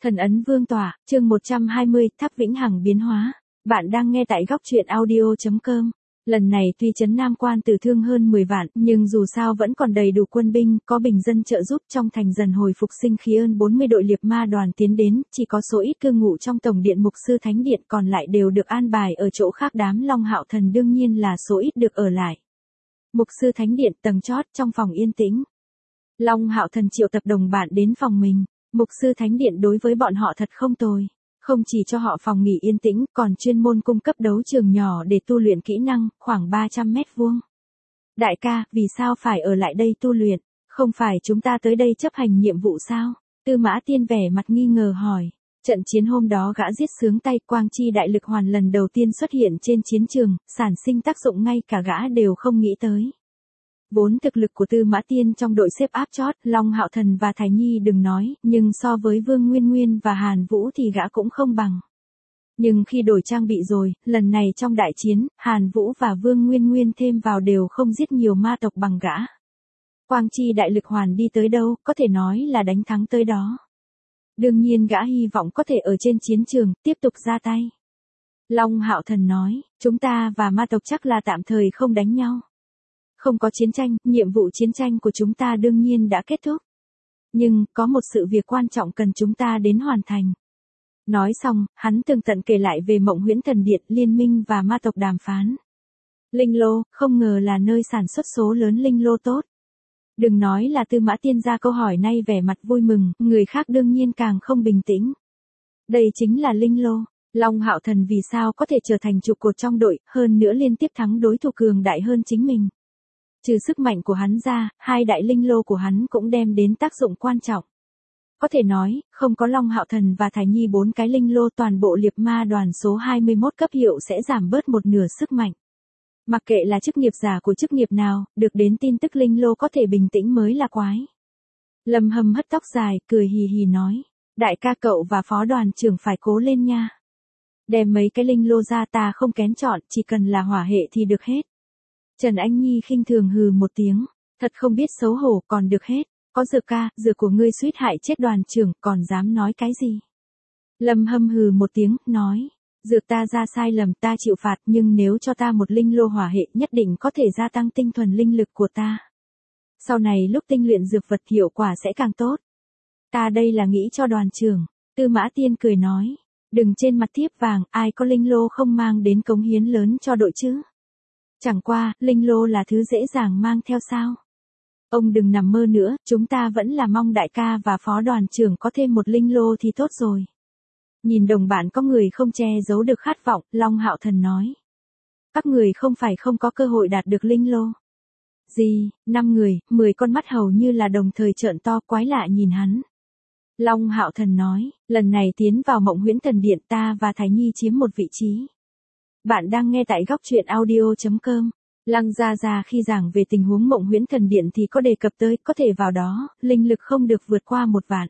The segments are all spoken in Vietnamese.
Thần ấn vương tỏa, chương 120, Tháp Vĩnh Hằng biến hóa. Bạn đang nghe tại góc truyện audio.com. Lần này tuy Trấn Nam quan tử thương hơn 10 vạn, nhưng dù sao vẫn còn đầy đủ quân binh, có bình dân trợ giúp trong thành dần hồi phục sinh khí ơn 40 đội liệp ma đoàn tiến đến, chỉ có số ít cư ngụ trong tổng điện mục sư thánh điện còn lại đều được an bài ở chỗ khác. Đám Long Hạo Thần đương nhiên là số ít được ở lại. Mục sư thánh điện tầng chót trong phòng yên tĩnh. Long Hạo Thần triệu tập đồng bạn đến phòng mình. Mục sư thánh điện đối với bọn họ thật không tồi. Không chỉ cho họ phòng nghỉ yên tĩnh, còn chuyên môn cung cấp đấu trường nhỏ để tu luyện kỹ năng, khoảng 300 mét vuông. Đại ca, vì sao phải ở lại đây tu luyện? Không phải chúng ta tới đây chấp hành nhiệm vụ sao? Tư Mã Tiên vẻ mặt nghi ngờ hỏi. Trận chiến hôm đó gã giết sướng tay, quang chi đại lực hoàn lần đầu tiên xuất hiện trên chiến trường, sản sinh tác dụng ngay cả gã đều không nghĩ tới. Vốn thực lực của Tư Mã Tiên trong đội xếp áp chót, Long Hạo Thần và Thái Nhi đừng nói, nhưng so với Vương Nguyên Nguyên và Hàn Vũ thì gã cũng không bằng. Nhưng khi đổi trang bị rồi, lần này trong đại chiến, Hàn Vũ và Vương Nguyên Nguyên thêm vào đều không giết nhiều ma tộc bằng gã. Quang chi đại lực hoàn đi tới đâu, có thể nói là đánh thắng tới đó. Đương nhiên gã hy vọng có thể ở trên chiến trường, tiếp tục ra tay. Long Hạo Thần nói, chúng ta và ma tộc chắc là tạm thời không đánh nhau. Không có chiến tranh, nhiệm vụ chiến tranh của chúng ta đương nhiên đã kết thúc. Nhưng, có một sự việc quan trọng cần chúng ta đến hoàn thành. Nói xong, hắn tường tận kể lại về Mộng Huyễn Thần Điện, liên minh và ma tộc đàm phán. Linh lô, không ngờ là nơi sản xuất số lớn linh lô tốt. Đừng nói là Tư Mã Tiên ra câu hỏi nay vẻ mặt vui mừng, người khác đương nhiên càng không bình tĩnh. Đây chính là linh lô. Long Hạo Thần vì sao có thể trở thành trụ cột trong đội, hơn nữa liên tiếp thắng đối thủ cường đại hơn chính mình. Trừ sức mạnh của hắn ra, hai đại linh lô của hắn cũng đem đến tác dụng quan trọng. Có thể nói, không có Long Hạo Thần và Thái Nhi 4 cái linh lô, toàn bộ liệp ma đoàn số 21 cấp hiệu sẽ giảm bớt một nửa sức mạnh. Mặc kệ là chức nghiệp giả của chức nghiệp nào, được đến tin tức linh lô có thể bình tĩnh mới là quái. Lâm Hâm hất tóc dài, cười hì hì nói. Đại ca cậu và phó đoàn trưởng phải cố lên nha. Đem mấy cái linh lô ra, ta không kén chọn, chỉ cần là hỏa hệ thì được hết. Trần Anh Nhi khinh thường hừ một tiếng, thật không biết xấu hổ, còn được hết, có dược ca, dược của ngươi suýt hại chết đoàn trưởng, còn dám nói cái gì? Lâm Hâm hừ một tiếng, nói, dược ta ra sai lầm, ta chịu phạt, nhưng nếu cho ta một linh lô hỏa hệ nhất định có thể gia tăng tinh thuần linh lực của ta. Sau này lúc tinh luyện dược vật hiệu quả sẽ càng tốt. Ta đây là nghĩ cho đoàn trưởng. Tư Mã Tiên cười nói, đừng trên mặt thiếp vàng, ai có linh lô không mang đến cống hiến lớn cho đội chứ? Chẳng qua, linh lô là thứ dễ dàng mang theo sao? Ông đừng nằm mơ nữa, chúng ta vẫn là mong đại ca và phó đoàn trưởng có thêm một linh lô thì tốt rồi. Nhìn đồng bạn có người không che giấu được khát vọng, Long Hạo Thần nói. Các người không phải không có cơ hội đạt được linh lô. Gì, 5 người, 10 con mắt hầu như là đồng thời trợn to quái lạ nhìn hắn. Long Hạo Thần nói, lần này tiến vào Mộng Huyễn Thần Điện, ta và Thái Nhi chiếm một vị trí. Bạn đang nghe tại góc truyện audio.com. Lăng Gia Gia khi giảng về tình huống Mộng Huyễn Thần Điện thì có đề cập tới, có thể vào đó, linh lực không được vượt qua 1 vạn.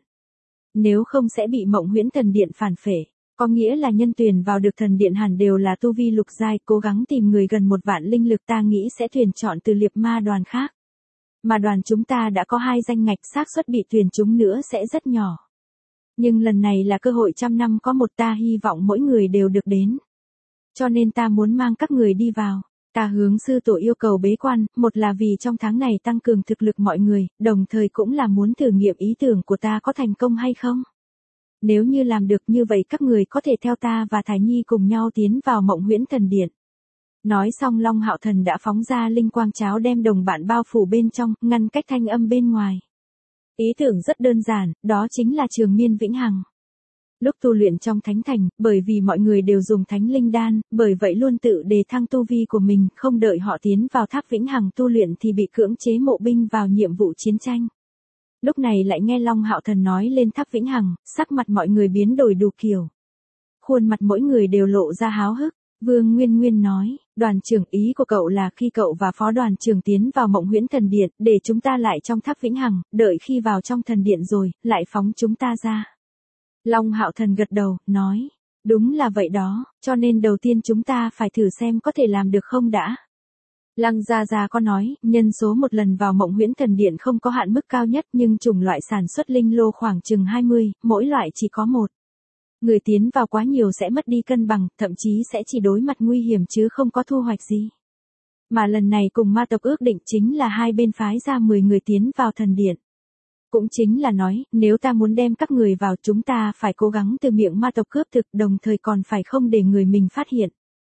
Nếu không sẽ bị Mộng Huyễn Thần Điện phản phệ. Có nghĩa là nhân tuyển vào được thần điện hẳn đều là tu vi lục giai, cố gắng tìm người gần 1 vạn linh lực, ta nghĩ sẽ tuyển chọn từ liệp ma đoàn khác. Mà đoàn chúng ta đã có 2 danh ngạch, xác suất bị tuyển chúng nữa sẽ rất nhỏ. Nhưng lần này là cơ hội trăm năm có một, ta hy vọng mỗi người đều được đến. Cho nên ta muốn mang các người đi vào. Ta hướng sư tổ yêu cầu bế quan, một là vì trong tháng này tăng cường thực lực mọi người, đồng thời cũng là muốn thử nghiệm ý tưởng của ta có thành công hay không. Nếu như làm được như vậy các người có thể theo ta và Thái Nhi cùng nhau tiến vào Mộng Huyễn Thần Điện. Nói xong Long Hạo Thần đã phóng ra linh quang cháo đem đồng bạn bao phủ bên trong, ngăn cách thanh âm bên ngoài. Ý tưởng rất đơn giản, đó chính là trường miên vĩnh hằng. Lúc tu luyện trong thánh thành, bởi vì mọi người đều dùng thánh linh đan, bởi vậy luôn tự đề thăng tu vi của mình, không đợi họ tiến vào tháp vĩnh hằng tu luyện thì bị cưỡng chế mộ binh vào nhiệm vụ chiến tranh. Lúc này lại nghe Long Hạo Thần nói lên tháp vĩnh hằng, sắc mặt mọi người biến đổi đủ kiểu. Khuôn mặt mỗi người đều lộ ra háo hức. Vương Nguyên Nguyên nói, đoàn trưởng, ý của cậu là khi cậu và phó đoàn trưởng tiến vào Mộng Huyễn Thần Điện, để chúng ta lại trong tháp vĩnh hằng, đợi khi vào trong thần điện rồi, lại phóng chúng ta ra. Long Hạo Thần gật đầu, nói, đúng là vậy đó, cho nên đầu tiên chúng ta phải thử xem có thể làm được không đã. Lăng Gia Gia có nói, nhân số một lần vào Mộng Huyễn Thần Điện không có hạn mức cao nhất nhưng chủng loại sản xuất linh lô khoảng chừng 20, mỗi loại chỉ có một. Người tiến vào quá nhiều sẽ mất đi cân bằng, thậm chí sẽ chỉ đối mặt nguy hiểm chứ không có thu hoạch gì. Mà lần này cùng ma tộc ước định chính là hai bên phái ra 10 người tiến vào thần điện. Cũng chính là nói, nếu ta muốn đem các người vào chúng ta phải cố gắng từ miệng ma tộc cướp thực đồng thời còn phải không để người mình phát hiện.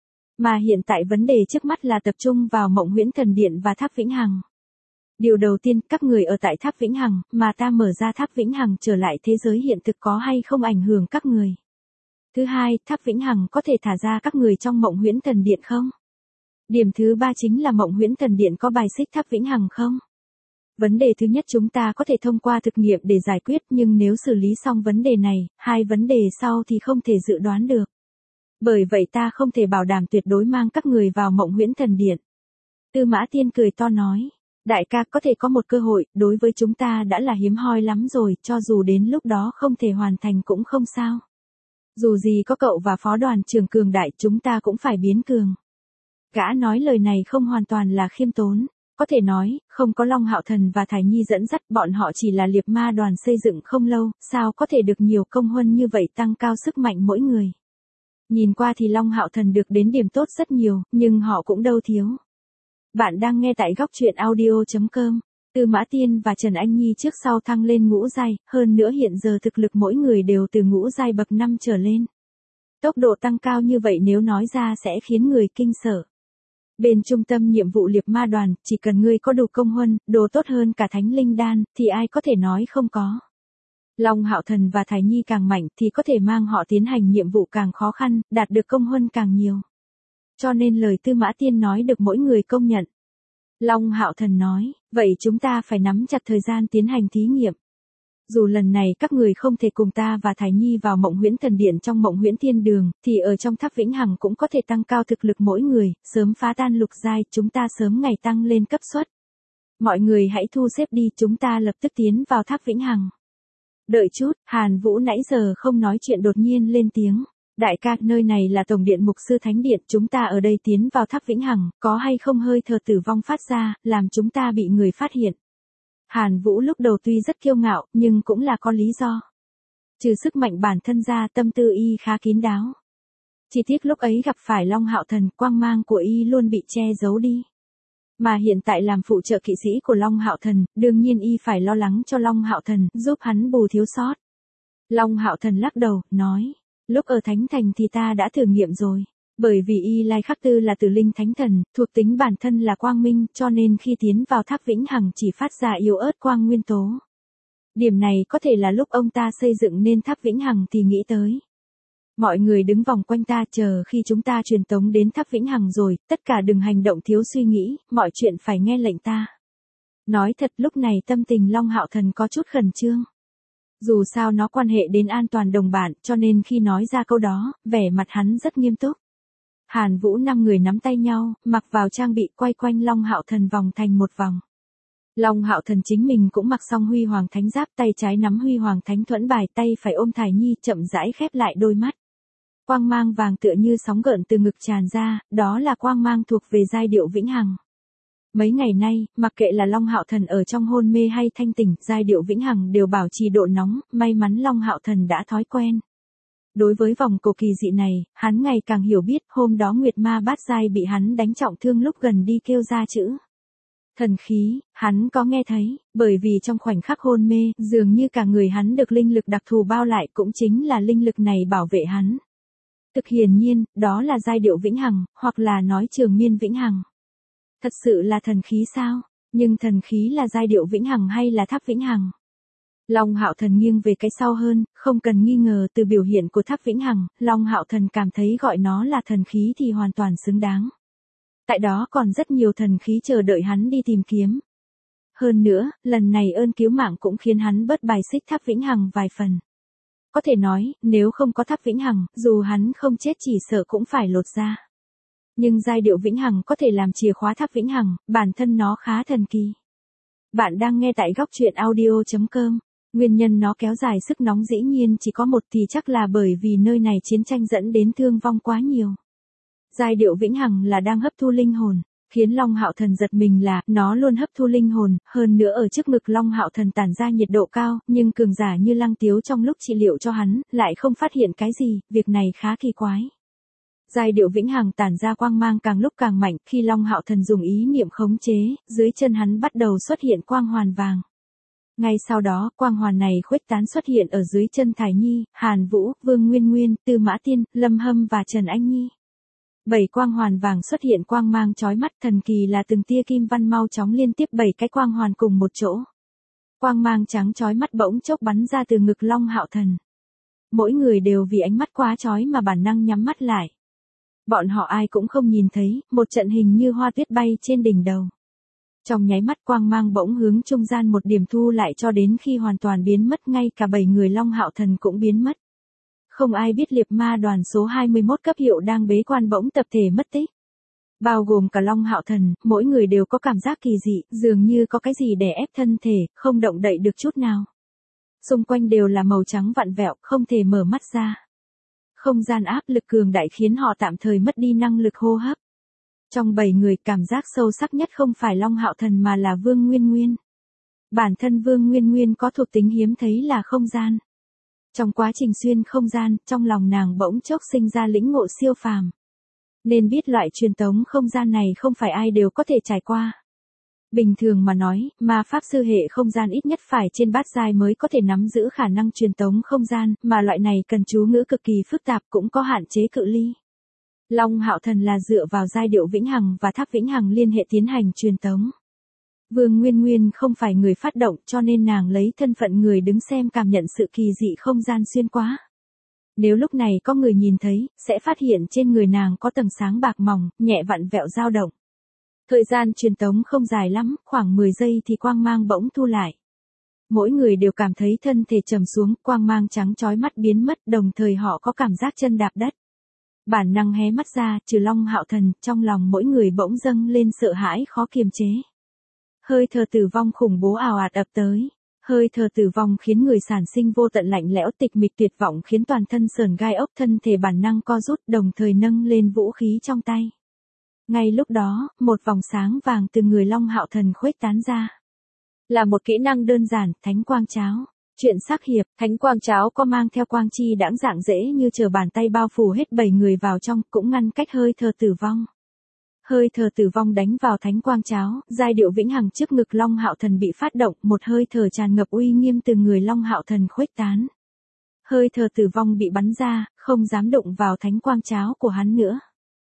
Mà hiện tại vấn đề trước mắt là tập trung vào Mộng Huyễn Thần Điện và Tháp Vĩnh Hằng. Điều đầu tiên, các người ở tại Tháp Vĩnh Hằng, mà ta mở ra Tháp Vĩnh Hằng trở lại thế giới hiện thực có hay không ảnh hưởng các người. Thứ hai, Tháp Vĩnh Hằng có thể thả ra các người trong Mộng Huyễn Thần Điện không? Điểm thứ ba chính là Mộng Huyễn Thần Điện có bài xích Tháp Vĩnh Hằng không? Vấn đề thứ nhất chúng ta có thể thông qua thực nghiệm để giải quyết nhưng nếu xử lý xong vấn đề này, hai vấn đề sau thì không thể dự đoán được. Bởi vậy ta không thể bảo đảm tuyệt đối mang các người vào Mộng Huyễn Thần Điện. Tư Mã Tiên cười to nói, đại ca có thể có một cơ hội, đối với chúng ta đã là hiếm hoi lắm rồi, cho dù đến lúc đó không thể hoàn thành cũng không sao. Dù gì có cậu và phó đoàn trưởng cường đại chúng ta cũng phải biến cường. Gã nói lời này không hoàn toàn là khiêm tốn. Có thể nói, không có Long Hạo Thần và Thải Nhi dẫn dắt bọn họ chỉ là liệp ma đoàn xây dựng không lâu, sao có thể được nhiều công huân như vậy tăng cao sức mạnh mỗi người. Nhìn qua thì Long Hạo Thần được đến điểm tốt rất nhiều, nhưng họ cũng đâu thiếu. Bạn đang nghe tại góc truyện audio.com. Tư Mã Tiên và Trần Anh Nhi trước sau thăng lên ngũ giai, hơn nữa hiện giờ thực lực mỗi người đều từ ngũ giai bậc 5 trở lên. Tốc độ tăng cao như vậy nếu nói ra sẽ khiến người kinh sợ. Bên trung tâm nhiệm vụ liệp ma đoàn, chỉ cần ngươi có đủ công huân, đồ tốt hơn cả thánh linh đan, thì ai có thể nói không có. Long Hạo Thần và Thải Nhi càng mạnh thì có thể mang họ tiến hành nhiệm vụ càng khó khăn, đạt được công huân càng nhiều. Cho nên lời Tư Mã Tiên nói được mỗi người công nhận. Long Hạo Thần nói, vậy chúng ta phải nắm chặt thời gian tiến hành thí nghiệm. Dù lần này các người không thể cùng ta và Thải Nhi vào Mộng Huyễn Thần Điện trong Mộng Huyễn Thiên Đường, thì ở trong Tháp Vĩnh Hằng cũng có thể tăng cao thực lực mỗi người, sớm phá tan lục giai, chúng ta sớm ngày tăng lên cấp suất. Mọi người hãy thu xếp đi, chúng ta lập tức tiến vào Tháp Vĩnh Hằng. Đợi chút, Hàn Vũ nãy giờ không nói chuyện đột nhiên lên tiếng. Đại ca, nơi này là Tổng Điện Mục Sư Thánh Điện, chúng ta ở đây tiến vào Tháp Vĩnh Hằng, có hay không hơi thở tử vong phát ra, làm chúng ta bị người phát hiện. Hàn Vũ lúc đầu tuy rất kiêu ngạo, nhưng cũng là có lý do. Trừ sức mạnh bản thân ra, tâm tư y khá kín đáo. Chỉ tiếc lúc ấy gặp phải Long Hạo Thần, quang mang của y luôn bị che giấu đi. Mà hiện tại làm phụ trợ kỵ sĩ của Long Hạo Thần, đương nhiên y phải lo lắng cho Long Hạo Thần, giúp hắn bù thiếu sót. Long Hạo Thần lắc đầu, nói, lúc ở Thánh Thành thì ta đã thử nghiệm rồi. Bởi vì Y Lai Khắc Tư là tử linh thánh thần, thuộc tính bản thân là quang minh, cho nên khi tiến vào Tháp Vĩnh Hằng chỉ phát ra yếu ớt quang nguyên tố. Điểm này có thể là lúc ông ta xây dựng nên Tháp Vĩnh Hằng thì nghĩ tới. Mọi người đứng vòng quanh ta chờ khi chúng ta truyền tống đến Tháp Vĩnh Hằng rồi, tất cả đừng hành động thiếu suy nghĩ, mọi chuyện phải nghe lệnh ta. Nói thật lúc này tâm tình Long Hạo Thần có chút khẩn trương. Dù sao nó quan hệ đến an toàn đồng bạn, cho nên khi nói ra câu đó, vẻ mặt hắn rất nghiêm túc. Hàn Vũ 5 người nắm tay nhau, mặc vào trang bị quay quanh Long Hạo Thần vòng thành một vòng. Long Hạo Thần chính mình cũng mặc xong Huy Hoàng Thánh Giáp, tay trái nắm Huy Hoàng Thánh Thuẫn bài, tay phải ôm Thải Nhi, chậm rãi khép lại đôi mắt. Quang mang vàng tựa như sóng gợn từ ngực tràn ra, đó là quang mang thuộc về giai điệu vĩnh hằng. Mấy ngày nay, mặc kệ là Long Hạo Thần ở trong hôn mê hay thanh tỉnh, giai điệu vĩnh hằng đều bảo trì độ nóng, may mắn Long Hạo Thần đã thói quen. Đối với vòng cổ kỳ dị này, hắn ngày càng hiểu biết, hôm đó Nguyệt Ma Bát Giai bị hắn đánh trọng thương lúc gần đi kêu ra chữ thần khí, hắn có nghe thấy, bởi vì trong khoảnh khắc hôn mê, dường như cả người hắn được linh lực đặc thù bao lại, cũng chính là linh lực này bảo vệ hắn. Thực hiển nhiên, đó là giai điệu vĩnh hằng, hoặc là nói trường miên vĩnh hằng. Thật sự là thần khí sao? Nhưng thần khí là giai điệu vĩnh hằng hay là tháp vĩnh hằng? Long Hạo Thần nghiêng về cái sau hơn, không cần nghi ngờ từ biểu hiện của tháp vĩnh hằng, Long Hạo Thần cảm thấy gọi nó là thần khí thì hoàn toàn xứng đáng. Tại đó còn rất nhiều thần khí chờ đợi hắn đi tìm kiếm. Hơn nữa, lần này ơn cứu mạng cũng khiến hắn bớt bài xích tháp vĩnh hằng vài phần. Có thể nói, nếu không có tháp vĩnh hằng, dù hắn không chết chỉ sợ cũng phải lột ra. Nhưng giai điệu vĩnh hằng có thể làm chìa khóa tháp vĩnh hằng, bản thân nó khá thần kỳ. Bạn đang nghe tại góc truyện audio.com. Nguyên nhân nó kéo dài sức nóng dĩ nhiên chỉ có một thì chắc là bởi vì nơi này chiến tranh dẫn đến thương vong quá nhiều. Giai điệu vĩnh hằng là đang hấp thu linh hồn. Khiến Long Hạo Thần giật mình là, nó luôn hấp thu linh hồn, hơn nữa ở trước ngực Long Hạo Thần tản ra nhiệt độ cao, nhưng cường giả như Lăng Tiếu trong lúc trị liệu cho hắn, lại không phát hiện cái gì, việc này khá kỳ quái. Giai điệu vĩnh hằng tản ra quang mang càng lúc càng mạnh, khi Long Hạo Thần dùng ý niệm khống chế, dưới chân hắn bắt đầu xuất hiện quang hoàn vàng. Ngay sau đó, quang hoàn này khuếch tán xuất hiện ở dưới chân Thải Nhi, Hàn Vũ, Vương Nguyên Nguyên, Tư Mã Tiên, Lâm Hâm và Trần Anh Nhi. 7 quang hoàn vàng xuất hiện quang mang chói mắt, thần kỳ là từng tia kim văn mau chóng liên tiếp 7 cái quang hoàn cùng một chỗ. Quang mang trắng chói mắt bỗng chốc bắn ra từ ngực Long Hạo Thần. Mỗi người đều vì ánh mắt quá chói mà bản năng nhắm mắt lại. Bọn họ ai cũng không nhìn thấy, một trận hình như hoa tuyết bay trên đỉnh đầu. Trong nháy mắt quang mang bỗng hướng trung gian một điểm thu lại cho đến khi hoàn toàn biến mất, ngay cả 7 người Long Hạo Thần cũng biến mất. Không ai biết liệp ma đoàn số 21 cấp hiệu đang bế quan bỗng tập thể mất tích. Bao gồm cả Long Hạo Thần, mỗi người đều có cảm giác kỳ dị, dường như có cái gì đè ép thân thể, không động đậy được chút nào. Xung quanh đều là màu trắng vặn vẹo, không thể mở mắt ra. Không gian áp lực cường đại khiến họ tạm thời mất đi năng lực hô hấp. Trong 7 người, cảm giác sâu sắc nhất không phải Long Hạo Thần mà là Vương Nguyên Nguyên. Bản thân Vương Nguyên Nguyên có thuộc tính hiếm thấy là không gian. Trong quá trình xuyên không gian, trong lòng nàng bỗng chốc sinh ra lĩnh ngộ siêu phàm. Nên biết loại truyền tống không gian này không phải ai đều có thể trải qua. Bình thường mà nói, ma pháp sư hệ không gian ít nhất phải trên bát giai mới có thể nắm giữ khả năng truyền tống không gian, mà loại này cần chú ngữ cực kỳ phức tạp cũng có hạn chế cự ly. Long Hạo Thần là dựa vào giai điệu vĩnh hằng và tháp vĩnh hằng liên hệ tiến hành truyền tống. Vương Nguyên Nguyên không phải người phát động cho nên nàng lấy thân phận người đứng xem cảm nhận sự kỳ dị không gian xuyên qua. Nếu lúc này có người nhìn thấy, sẽ phát hiện trên người nàng có tầng sáng bạc mỏng, nhẹ vặn vẹo dao động. Thời gian truyền tống không dài lắm, khoảng 10 giây thì quang mang bỗng thu lại. Mỗi người đều cảm thấy thân thể trầm xuống, quang mang trắng chói mắt biến mất, đồng thời họ có cảm giác chân đạp đất. Bản năng hé mắt ra, trừ Long Hạo Thần, trong lòng mỗi người bỗng dâng lên sợ hãi khó kiềm chế. Hơi thở tử vong khủng bố ào ạt ập tới. Hơi thở tử vong khiến người sản sinh vô tận lạnh lẽo tịch mịch tuyệt vọng, khiến toàn thân sởn gai ốc, thân thể bản năng co rút, đồng thời nâng lên vũ khí trong tay. Ngay lúc đó, một vòng sáng vàng từ người Long Hạo Thần khuếch tán ra. Là một kỹ năng đơn giản, Thánh Quang Cháo. Chuyện sắc hiệp, Thánh Quang Cháo có mang theo quang chi đãng dạng dễ như trở bàn tay bao phủ hết 7 người vào trong, cũng ngăn cách hơi thở tử vong. Hơi thở tử vong đánh vào Thánh Quang Cháo, giai điệu vĩnh hằng trước ngực Long Hạo Thần bị phát động, một hơi thở tràn ngập uy nghiêm từ người Long Hạo Thần khuếch tán. Hơi thở tử vong bị bắn ra, không dám đụng vào Thánh Quang Cháo của hắn nữa.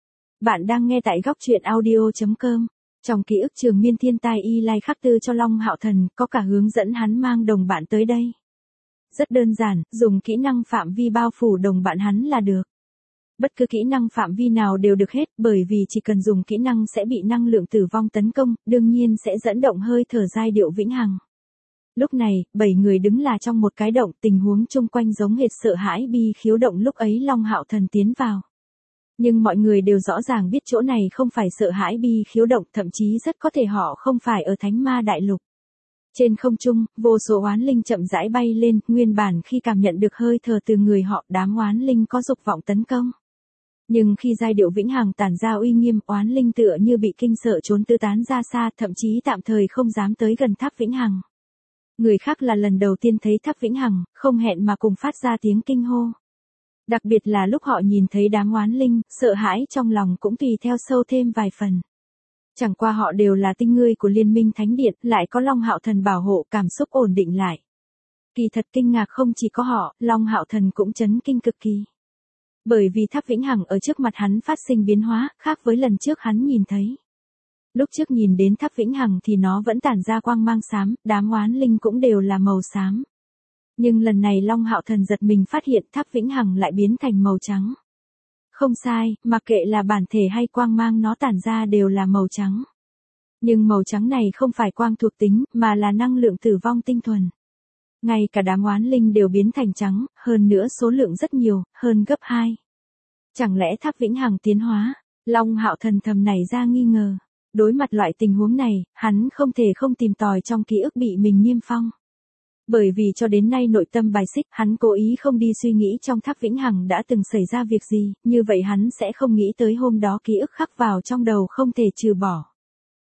Bạn đang nghe tại góc truyện audio.com. Trong ký ức trường miên thiên tai y lai khắc tư cho Long Hạo Thần, có cả hướng dẫn hắn mang đồng bạn tới đây. Rất đơn giản, dùng kỹ năng phạm vi bao phủ đồng bạn hắn là được. Bất cứ kỹ năng phạm vi nào đều được hết, bởi vì chỉ cần dùng kỹ năng sẽ bị năng lượng tử vong tấn công, đương nhiên sẽ dẫn động hơi thở giai điệu vĩnh hằng. Lúc này, 7 người đứng là trong một cái động, tình huống chung quanh giống hệt sợ hãi bi khiếu động lúc ấy Long Hạo Thần tiến vào. Nhưng mọi người đều rõ ràng biết chỗ này không phải sợ hãi bi khiếu động, thậm chí rất có thể họ không phải ở Thánh Ma Đại Lục. Trên không trung, vô số oán linh chậm rãi bay lên, nguyên bản khi cảm nhận được hơi thở từ người họ, đám oán linh có dục vọng tấn công. Nhưng khi giai điệu vĩnh hằng tản ra uy nghiêm, oán linh tựa như bị kinh sợ trốn tứ tán ra xa, thậm chí tạm thời không dám tới gần tháp vĩnh hằng. Người khác là lần đầu tiên thấy tháp vĩnh hằng, không hẹn mà cùng phát ra tiếng kinh hô. Đặc biệt là lúc họ nhìn thấy đám oán linh, sợ hãi trong lòng cũng tùy theo sâu thêm vài phần. Chẳng qua họ đều là tinh ngươi của Liên minh Thánh Điện, lại có Long Hạo Thần bảo hộ, cảm xúc ổn định lại. Kỳ thật kinh ngạc không chỉ có họ, Long Hạo Thần cũng chấn kinh cực kỳ. Bởi vì tháp vĩnh hằng ở trước mặt hắn phát sinh biến hóa, khác với lần trước hắn nhìn thấy. Lúc trước nhìn đến tháp vĩnh hằng thì nó vẫn tản ra quang mang xám, đám oán linh cũng đều là màu xám. Nhưng lần này Long Hạo Thần giật mình phát hiện tháp vĩnh hằng lại biến thành màu trắng. Không sai, mặc kệ là bản thể hay quang mang nó tản ra đều là màu trắng. Nhưng màu trắng này không phải quang thuộc tính, mà là năng lượng tử vong tinh thuần. Ngay cả đám oán linh đều biến thành trắng, hơn nữa số lượng rất nhiều, hơn gấp 2. Chẳng lẽ tháp vĩnh hằng tiến hóa? Long Hạo Thần thầm nảy ra nghi ngờ. Đối mặt loại tình huống này, hắn không thể không tìm tòi trong ký ức bị mình niêm phong. Bởi vì cho đến nay nội tâm bài xích, hắn cố ý không đi suy nghĩ trong tháp vĩnh hằng đã từng xảy ra việc gì, như vậy hắn sẽ không nghĩ tới hôm đó ký ức khắc vào trong đầu không thể trừ bỏ.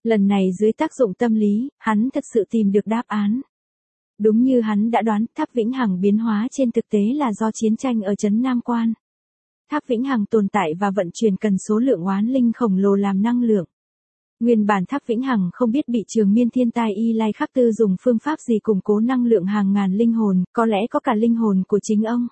Lần này dưới tác dụng tâm lý, hắn thật sự tìm được đáp án. Đúng như hắn đã đoán, tháp Vĩnh Hằng biến hóa trên thực tế là do chiến tranh ở trấn Nam Quan. Tháp Vĩnh Hằng tồn tại và vận chuyển cần số lượng oán linh khổng lồ làm năng lượng. Nguyên bản tháp Vĩnh Hằng không biết bị Trường Miên Thiên Tai Y Lai Khắc Tư dùng phương pháp gì củng cố năng lượng hàng ngàn linh hồn, có lẽ có cả linh hồn của chính ông.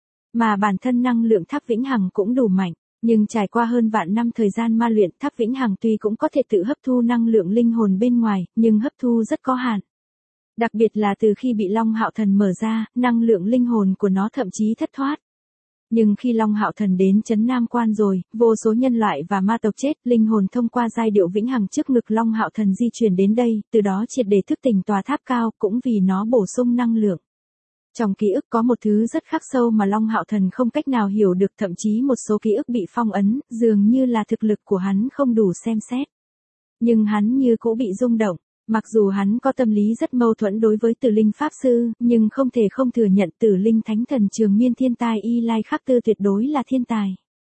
Mà bản thân năng lượng tháp Vĩnh Hằng cũng đủ mạnh, nhưng trải qua hơn vạn năm thời gian ma luyện, tháp Vĩnh Hằng tuy cũng có thể tự hấp thu năng lượng linh hồn bên ngoài, nhưng hấp thu rất có hạn. Đặc biệt là từ khi bị Long Hạo Thần mở ra, năng lượng linh hồn của nó thậm chí thất thoát. Nhưng khi Long Hạo Thần đến trấn Nam Quan rồi, vô số nhân loại và ma tộc chết, linh hồn thông qua giai điệu vĩnh hằng trước ngực Long Hạo Thần di chuyển đến đây, từ đó triệt để thức tỉnh tòa tháp cao, cũng vì nó bổ sung năng lượng. Trong ký ức có một thứ rất khắc sâu mà Long Hạo Thần không cách nào hiểu được, thậm chí một số ký ức bị phong ấn, dường như là thực lực của hắn không đủ xem xét. Nhưng hắn như cũ bị rung động. Mặc dù hắn có tâm lý rất mâu thuẫn đối với Tử Linh Pháp Sư, nhưng không thể không thừa nhận Tử Linh Thánh Thần Trường Miên Thiên Tai Y Lai Khắc Tư tuyệt đối là thiên tài.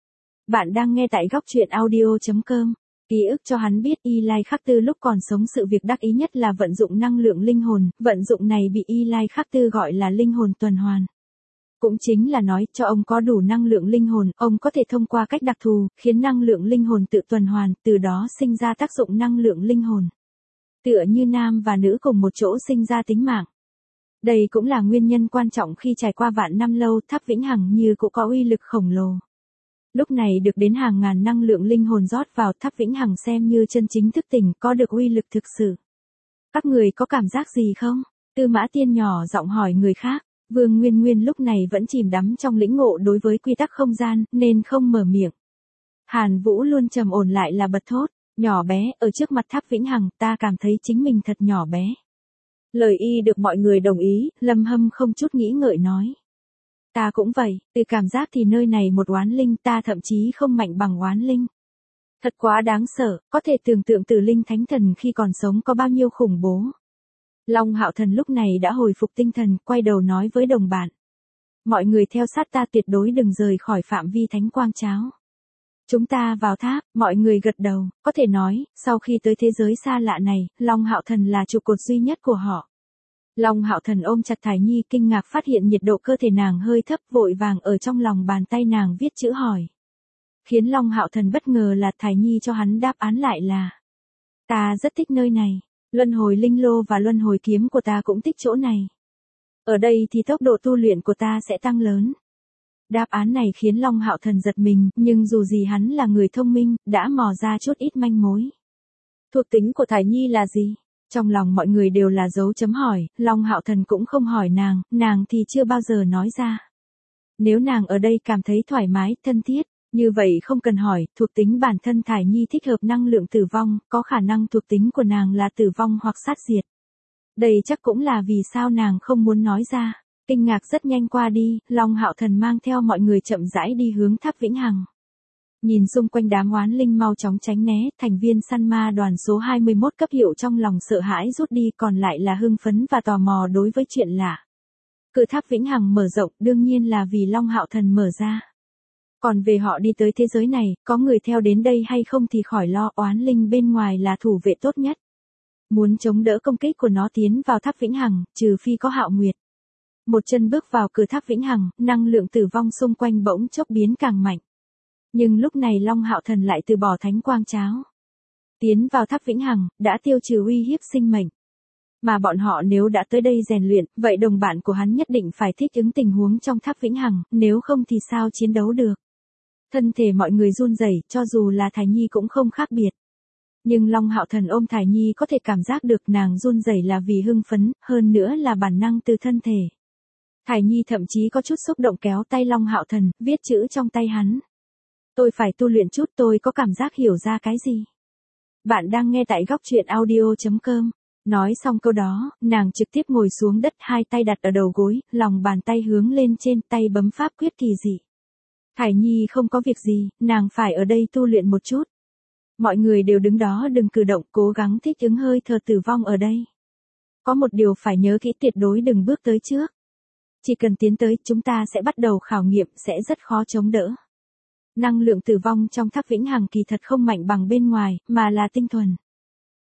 Bạn đang nghe tại góc truyện audio.com. Ký ức cho hắn biết Y Lai Khắc Tư lúc còn sống sự việc đắc ý nhất là vận dụng năng lượng linh hồn, vận dụng này bị Y Lai Khắc Tư gọi là linh hồn tuần hoàn. Cũng chính là nói cho ông có đủ năng lượng linh hồn, ông có thể thông qua cách đặc thù, khiến năng lượng linh hồn tự tuần hoàn, từ đó sinh ra tác dụng năng lượng linh hồn. Tựa như nam và nữ cùng một chỗ sinh ra tính mạng. Đây cũng là nguyên nhân quan trọng khi trải qua vạn năm lâu, tháp Vĩnh Hằng như cũng có uy lực khổng lồ. Lúc này được đến hàng ngàn năng lượng linh hồn rót vào, tháp Vĩnh Hằng xem như chân chính thức tỉnh, có được uy lực thực sự. Các người có cảm giác gì không? Tư Mã Tiên nhỏ giọng hỏi người khác. Vương Nguyên Nguyên lúc này vẫn chìm đắm trong lĩnh ngộ đối với quy tắc không gian, nên không mở miệng. Hàn Vũ luôn trầm ổn lại là bật thốt. Nhỏ bé, ở trước mặt tháp Vĩnh Hằng, ta cảm thấy chính mình thật nhỏ bé. Lời y được mọi người đồng ý, Lâm Hâm không chút nghĩ ngợi nói. Ta cũng vậy, từ cảm giác thì nơi này một oán linh, ta thậm chí không mạnh bằng oán linh. Thật quá đáng sợ, có thể tưởng tượng Tử Linh Thánh Thần khi còn sống có bao nhiêu khủng bố. Long Hạo Thần lúc này đã hồi phục tinh thần, quay đầu nói với đồng bạn. Mọi người theo sát ta, tuyệt đối đừng rời khỏi phạm vi thánh quang cháo. Chúng ta vào tháp, mọi người gật đầu, có thể nói, sau khi tới thế giới xa lạ này, Long Hạo Thần là trụ cột duy nhất của họ. Long Hạo Thần ôm chặt Thải Nhi, kinh ngạc phát hiện nhiệt độ cơ thể nàng hơi thấp, vội vàng ở trong lòng bàn tay nàng viết chữ hỏi. Khiến Long Hạo Thần bất ngờ là Thải Nhi cho hắn đáp án lại là: ta rất thích nơi này, luân hồi linh lô và luân hồi kiếm của ta cũng thích chỗ này. Ở đây thì tốc độ tu luyện của ta sẽ tăng lớn. Đáp án này khiến Long Hạo Thần giật mình, nhưng dù gì hắn là người thông minh, đã mò ra chút ít manh mối. Thuộc tính của Thải Nhi là gì? Trong lòng mọi người đều là dấu chấm hỏi, Long Hạo Thần cũng không hỏi nàng thì chưa bao giờ nói ra. Nếu nàng ở đây cảm thấy thoải mái, thân thiết, như vậy không cần hỏi, thuộc tính bản thân Thải Nhi thích hợp năng lượng tử vong, có khả năng thuộc tính của nàng là tử vong hoặc sát diệt. Đây chắc cũng là vì sao nàng không muốn nói ra. Kinh ngạc rất nhanh qua đi, Long Hạo Thần mang theo mọi người chậm rãi đi hướng tháp Vĩnh Hằng. Nhìn xung quanh đám oán linh mau chóng tránh né, thành viên săn ma đoàn số 21 cấp hiệu trong lòng sợ hãi rút đi, còn lại là hưng phấn và tò mò đối với chuyện lạ. Cửa tháp Vĩnh Hằng mở rộng, đương nhiên là vì Long Hạo Thần mở ra. Còn về họ đi tới thế giới này, có người theo đến đây hay không thì khỏi lo, oán linh bên ngoài là thủ vệ tốt nhất. Muốn chống đỡ công kích của nó tiến vào tháp Vĩnh Hằng, trừ phi có Hạo Nguyệt. Một chân bước vào cửa tháp Vĩnh Hằng, năng lượng tử vong xung quanh bỗng chốc biến càng mạnh. Nhưng lúc này Long Hạo Thần lại từ bỏ thánh quang cháo. Tiến vào tháp Vĩnh Hằng, đã tiêu trừ uy hiếp sinh mệnh. Mà bọn họ nếu đã tới đây rèn luyện, vậy đồng bạn của hắn nhất định phải thích ứng tình huống trong tháp Vĩnh Hằng, nếu không thì sao chiến đấu được. Thân thể mọi người run rẩy, cho dù là Thải Nhi cũng không khác biệt. Nhưng Long Hạo Thần ôm Thải Nhi có thể cảm giác được nàng run rẩy là vì hưng phấn, hơn nữa là bản năng từ thân thể. Thải Nhi thậm chí có chút xúc động kéo tay Long Hạo Thần, viết chữ trong tay hắn. Tôi phải tu luyện chút, tôi có cảm giác hiểu ra cái gì. Bạn đang nghe tại góc truyện audio.com. Nói xong câu đó, nàng trực tiếp ngồi xuống đất, hai tay đặt ở đầu gối, lòng bàn tay hướng lên trên, tay bấm pháp quyết kỳ dị. Thải Nhi không có việc gì, nàng phải ở đây tu luyện một chút. Mọi người đều đứng đó đừng cử động, cố gắng thích ứng hơi thở tử vong ở đây. Có một điều phải nhớ kỹ, tuyệt đối đừng bước tới trước. Chỉ cần tiến tới, chúng ta sẽ bắt đầu khảo nghiệm, sẽ rất khó chống đỡ. Năng lượng tử vong trong tháp Vĩnh Hằng kỳ thật không mạnh bằng bên ngoài, mà là tinh thuần.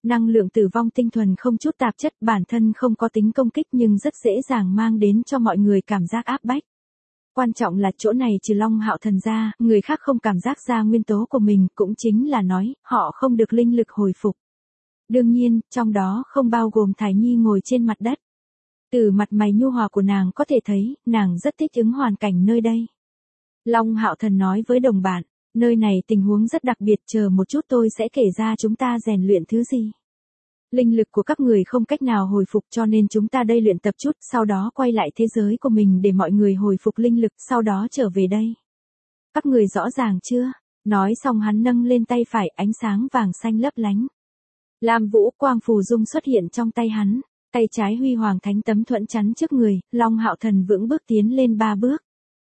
Năng lượng tử vong tinh thuần không chút tạp chất, bản thân không có tính công kích nhưng rất dễ dàng mang đến cho mọi người cảm giác áp bách. Quan trọng là chỗ này trừ Long Hạo Thần ra, người khác không cảm giác ra nguyên tố của mình, cũng chính là nói, họ không được linh lực hồi phục. Đương nhiên, trong đó không bao gồm Thải Nhi ngồi trên mặt đất. Từ mặt mày nhu hòa của nàng có thể thấy, nàng rất thích ứng hoàn cảnh nơi đây. Long Hạo Thần nói với đồng bạn, nơi này tình huống rất đặc biệt, chờ một chút tôi sẽ kể ra chúng ta rèn luyện thứ gì. Linh lực của các người không cách nào hồi phục cho nên chúng ta đây luyện tập chút, sau đó quay lại thế giới của mình để mọi người hồi phục linh lực, sau đó trở về đây. Các người rõ ràng chưa? Nói xong hắn nâng lên tay phải, ánh sáng vàng xanh lấp lánh. Lam Vũ quang phù dung xuất hiện trong tay hắn, tay trái huy hoàng thánh tấm thuẫn chắn trước người, Long Hạo Thần vững bước tiến lên 3 bước.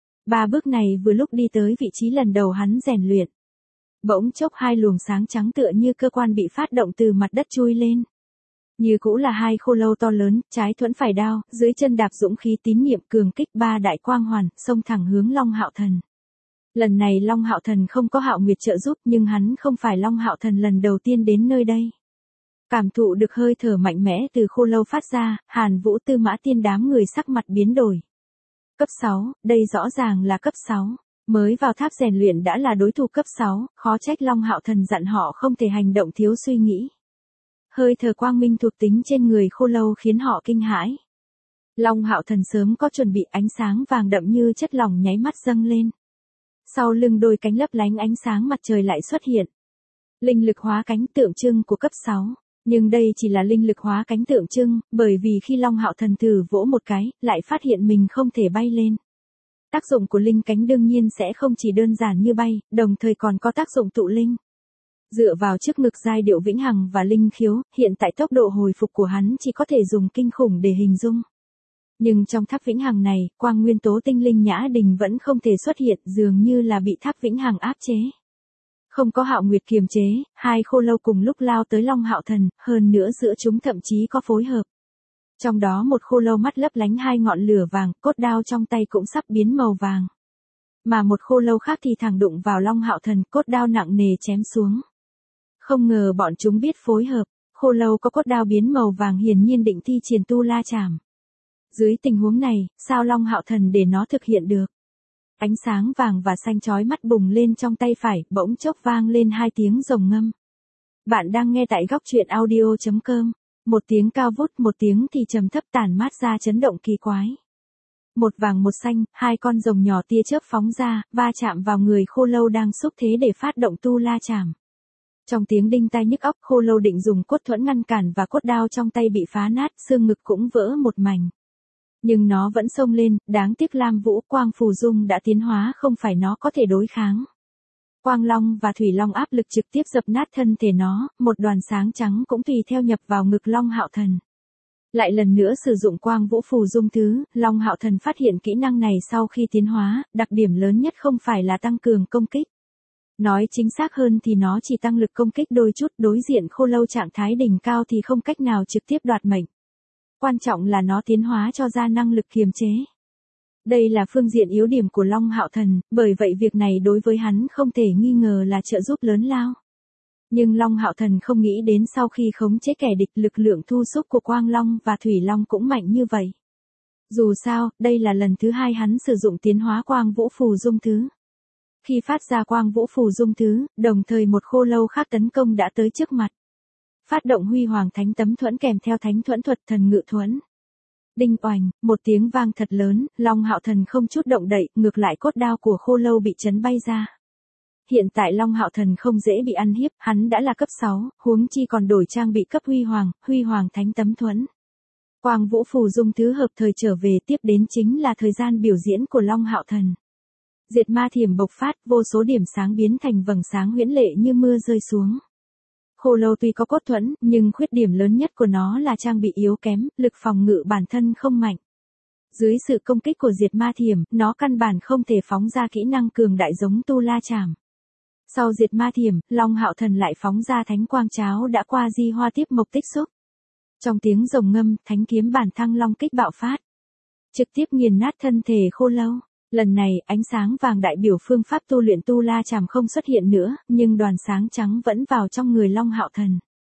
3 bước này vừa lúc đi tới vị trí lần đầu hắn rèn luyện. Bỗng chốc 2 luồng sáng trắng tựa như cơ quan bị phát động từ mặt đất chui lên. Như cũ là 2 khô lâu to lớn, trái thuẫn phải đao, dưới chân đạp dũng khí tín niệm cường kích 3 đại quang hoàn, xông thẳng hướng Long Hạo Thần. Lần này Long Hạo Thần không có Hạo Nguyệt trợ giúp nhưng hắn không phải Long Hạo Thần lần đầu tiên đến nơi đây. Cảm thụ được hơi thở mạnh mẽ từ khô lâu phát ra, Hàn Vũ Tư Mã Tiên đám người sắc mặt biến đổi. Cấp 6, đây rõ ràng là cấp 6. Mới vào tháp rèn luyện đã là đối thủ cấp 6, khó trách Long Hạo Thần dặn họ không thể hành động thiếu suy nghĩ. Hơi thở quang minh thuộc tính trên người khô lâu khiến họ kinh hãi. Long Hạo Thần sớm có chuẩn bị, ánh sáng vàng đậm như chất lỏng nháy mắt dâng lên. Sau lưng đôi cánh lấp lánh ánh sáng mặt trời lại xuất hiện. Linh lực hóa cánh tượng trưng của cấp 6. Nhưng đây chỉ là linh lực hóa cánh tượng trưng, bởi vì khi Long Hạo Thần thử vỗ một cái, lại phát hiện mình không thể bay lên. Tác dụng của linh cánh đương nhiên sẽ không chỉ đơn giản như bay, đồng thời còn có tác dụng tụ linh. Dựa vào trước ngực giai điệu vĩnh hằng và linh khiếu, hiện tại tốc độ hồi phục của hắn chỉ có thể dùng kinh khủng để hình dung. Nhưng trong tháp vĩnh hằng này, quang nguyên tố tinh linh nhã đình vẫn không thể xuất hiện, dường như là bị tháp vĩnh hằng áp chế. Không có Hạo Nguyệt kiềm chế, 2 khô lâu cùng lúc lao tới Long Hạo Thần, hơn nữa giữa chúng thậm chí có phối hợp. Trong đó một khô lâu mắt lấp lánh 2 ngọn lửa vàng, cốt đao trong tay cũng sắp biến màu vàng. Mà một khô lâu khác thì thẳng đụng vào Long Hạo Thần, cốt đao nặng nề chém xuống. Không ngờ bọn chúng biết phối hợp, khô lâu có cốt đao biến màu vàng hiển nhiên định thi triển tu la chảm. Dưới tình huống này, sao Long Hạo Thần để nó thực hiện được? Ánh sáng vàng và xanh chói mắt bùng lên trong tay phải, bỗng chốc vang lên 2 tiếng rồng ngâm. Bạn đang nghe tại góc truyện audio.com. Một tiếng cao vút, một tiếng thì trầm thấp tản mát ra chấn động kỳ quái. Một vàng một xanh, 2 con rồng nhỏ tia chớp phóng ra, va chạm vào người khô lâu đang xúc thế để phát động tu la chảm. Trong tiếng đinh tai nhức óc, khô lâu định dùng cốt thuẫn ngăn cản và cốt đao trong tay bị phá nát, xương ngực cũng vỡ một mảnh. Nhưng nó vẫn xông lên, đáng tiếc Lam Vũ quang phù dung đã tiến hóa không phải nó có thể đối kháng. Quang Long và Thủy Long áp lực trực tiếp dập nát thân thể nó, một đoàn sáng trắng cũng tùy theo nhập vào ngực Long Hạo Thần. Lại lần nữa sử dụng quang vũ phù dung thứ, Long Hạo Thần phát hiện kỹ năng này sau khi tiến hóa, đặc điểm lớn nhất không phải là tăng cường công kích. Nói chính xác hơn thì nó chỉ tăng lực công kích đôi chút, đối diện khô lâu trạng thái đỉnh cao thì không cách nào trực tiếp đoạt mệnh. Quan trọng là nó tiến hóa cho ra năng lực kiềm chế. Đây là phương diện yếu điểm của Long Hạo Thần, bởi vậy việc này đối với hắn không thể nghi ngờ là trợ giúp lớn lao. Nhưng Long Hạo Thần không nghĩ đến sau khi khống chế kẻ địch, lực lượng thu xúc của Quang Long và Thủy Long cũng mạnh như vậy. Dù sao, đây là lần thứ 2 hắn sử dụng tiến hóa quang vũ phù dung thứ. Khi phát ra quang vũ phù dung thứ, đồng thời một khô lâu khác tấn công đã tới trước mặt. Phát động huy hoàng thánh tấm thuẫn kèm theo thánh thuẫn thuật thần ngự thuẫn. Đinh oành, một tiếng vang thật lớn, Long Hạo Thần không chút động đậy, ngược lại cốt đao của khô lâu bị chấn bay ra. Hiện tại Long Hạo Thần không dễ bị ăn hiếp, hắn đã là cấp 6, huống chi còn đổi trang bị cấp huy hoàng thánh tấm thuẫn. Quang vũ phù dung thứ hợp thời trở về, tiếp đến chính là thời gian biểu diễn của Long Hạo Thần. Diệt ma thiểm bộc phát, vô số điểm sáng biến thành vầng sáng huyễn lệ như mưa rơi xuống. Khô lâu tuy có cốt thuẫn, nhưng khuyết điểm lớn nhất của nó là trang bị yếu kém, lực phòng ngự bản thân không mạnh. Dưới sự công kích của diệt ma thiểm, nó căn bản không thể phóng ra kỹ năng cường đại giống tu la chảm. Sau diệt ma thiểm, Long Hạo Thần lại phóng ra thánh quang cháo đã qua di hoa tiếp mộc tích xúc. Trong tiếng rồng ngâm, thánh kiếm bản thăng long kích bạo phát. Trực tiếp nghiền nát thân thể khô lâu. Lần này, ánh sáng vàng đại biểu phương pháp tu luyện tu la chảm không xuất hiện nữa, nhưng đoàn sáng trắng vẫn vào trong người Long Hạo Thần.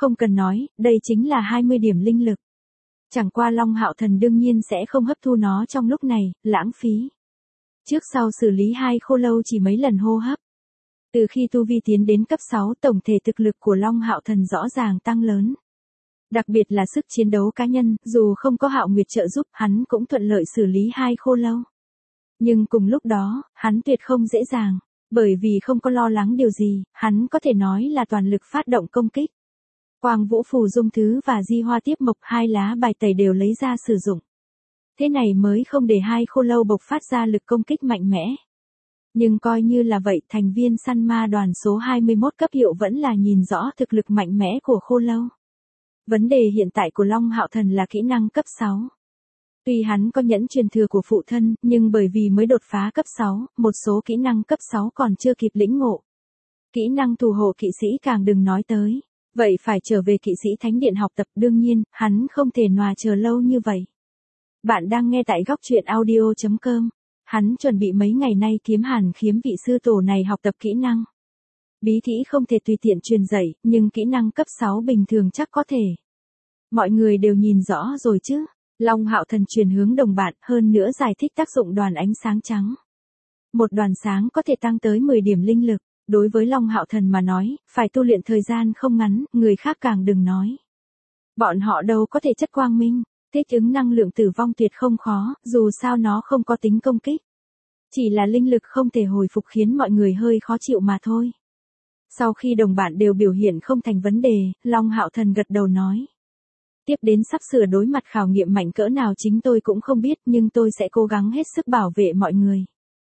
Không cần nói, đây chính là 20 điểm linh lực. Chẳng qua Long Hạo Thần đương nhiên sẽ không hấp thu nó trong lúc này, lãng phí. Trước sau xử lý 2 khô lâu chỉ mấy lần hô hấp. Từ khi tu vi tiến đến cấp 6, tổng thể thực lực của Long Hạo Thần rõ ràng tăng lớn. Đặc biệt là sức chiến đấu cá nhân, dù không có Hạo Nguyệt trợ giúp, hắn cũng thuận lợi xử lý 2 khô lâu. Nhưng cùng lúc đó, hắn tuyệt không dễ dàng, bởi vì không có lo lắng điều gì, hắn có thể nói là toàn lực phát động công kích. Quang Vũ Phù Dung Thứ và Di Hoa Tiếp Mộc, 2 lá bài tẩy đều lấy ra sử dụng. Thế này mới không để 2 khô lâu bộc phát ra lực công kích mạnh mẽ. Nhưng coi như là vậy, thành viên săn ma đoàn số 21 cấp hiệu vẫn là nhìn rõ thực lực mạnh mẽ của khô lâu. Vấn đề hiện tại của Long Hạo Thần là kỹ năng cấp 6. Tuy hắn có nhẫn truyền thừa của phụ thân, nhưng bởi vì mới đột phá cấp 6, một số kỹ năng cấp 6 còn chưa kịp lĩnh ngộ. Kỹ năng thủ hộ kỵ sĩ càng đừng nói tới. Vậy phải trở về kỵ sĩ thánh điện học tập, đương nhiên, hắn không thể nòa chờ lâu như vậy. Bạn đang nghe tại góc truyện audio.com. Hắn chuẩn bị mấy ngày nay kiếm Hàn Khiếm vị sư tổ này học tập kỹ năng. Bí thĩ không thể tùy tiện truyền dạy, nhưng kỹ năng cấp 6 bình thường chắc có thể. Mọi người đều nhìn rõ rồi chứ. Long Hạo Thần truyền hướng đồng bạn, hơn nữa giải thích tác dụng đoàn ánh sáng trắng. Một đoàn sáng có thể tăng tới 10 điểm linh lực. Đối với Long Hạo Thần mà nói, phải tu luyện thời gian không ngắn, người khác càng đừng nói. Bọn họ đâu có thể chất quang minh, thích ứng năng lượng tử vong tuyệt không khó, dù sao nó không có tính công kích. Chỉ là linh lực không thể hồi phục khiến mọi người hơi khó chịu mà thôi. Sau khi đồng bạn đều biểu hiện không thành vấn đề, Long Hạo Thần gật đầu nói. Tiếp đến sắp sửa đối mặt khảo nghiệm mạnh cỡ nào chính tôi cũng không biết, nhưng tôi sẽ cố gắng hết sức bảo vệ mọi người.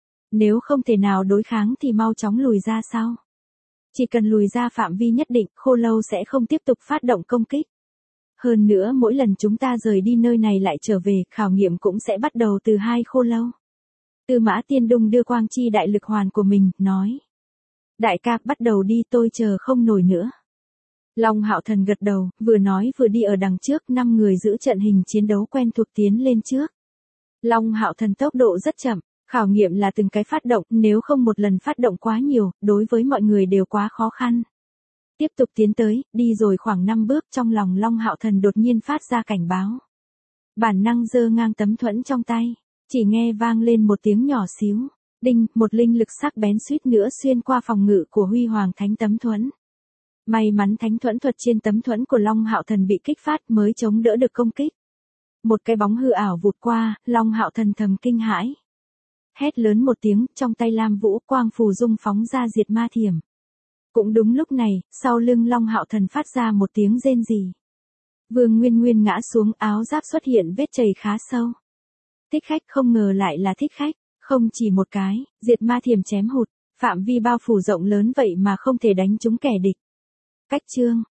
Nếu không thể nào đối kháng thì mau chóng lùi ra sau. Chỉ cần lùi ra phạm vi nhất định, khô lâu sẽ không tiếp tục phát động công kích. Hơn nữa mỗi lần chúng ta rời đi nơi này lại trở về, khảo nghiệm cũng sẽ bắt đầu từ 2 khô lâu. Tư Mã Tiên Đung đưa quang chi đại lực hoàn của mình, nói. Đại ca, bắt đầu đi, tôi chờ không nổi nữa. Long Hạo Thần gật đầu, vừa nói vừa đi ở đằng trước, 5 người giữ trận hình chiến đấu quen thuộc tiến lên trước. Long Hạo Thần tốc độ rất chậm. Khảo nghiệm là từng cái phát động, nếu không một lần phát động quá nhiều, đối với mọi người đều quá khó khăn. Tiếp tục tiến tới, đi rồi khoảng 5 bước, trong lòng Long Hạo Thần đột nhiên phát ra cảnh báo. Bản năng giơ ngang tấm thuẫn trong tay, chỉ nghe vang lên một tiếng nhỏ xíu. Đinh, một linh lực sắc bén suýt nữa xuyên qua phòng ngự của Huy Hoàng Thánh tấm thuẫn. May mắn thánh thuẫn thuật trên tấm thuẫn của Long Hạo Thần bị kích phát mới chống đỡ được công kích. Một cái bóng hư ảo vụt qua, Long Hạo Thần thầm kinh hãi. Hét lớn một tiếng, trong tay Lam Vũ quang phù dung phóng ra diệt ma thiểm. Cũng đúng lúc này, sau lưng Long Hạo Thần phát ra một tiếng rên rỉ. Vương Nguyên Nguyên ngã xuống, áo giáp xuất hiện vết chảy khá sâu. Thích Khách không ngờ lại là Thích Khách, không chỉ một cái, diệt ma thiểm chém hụt, phạm vi bao phủ rộng lớn vậy mà không thể đánh trúng kẻ địch. Cách chương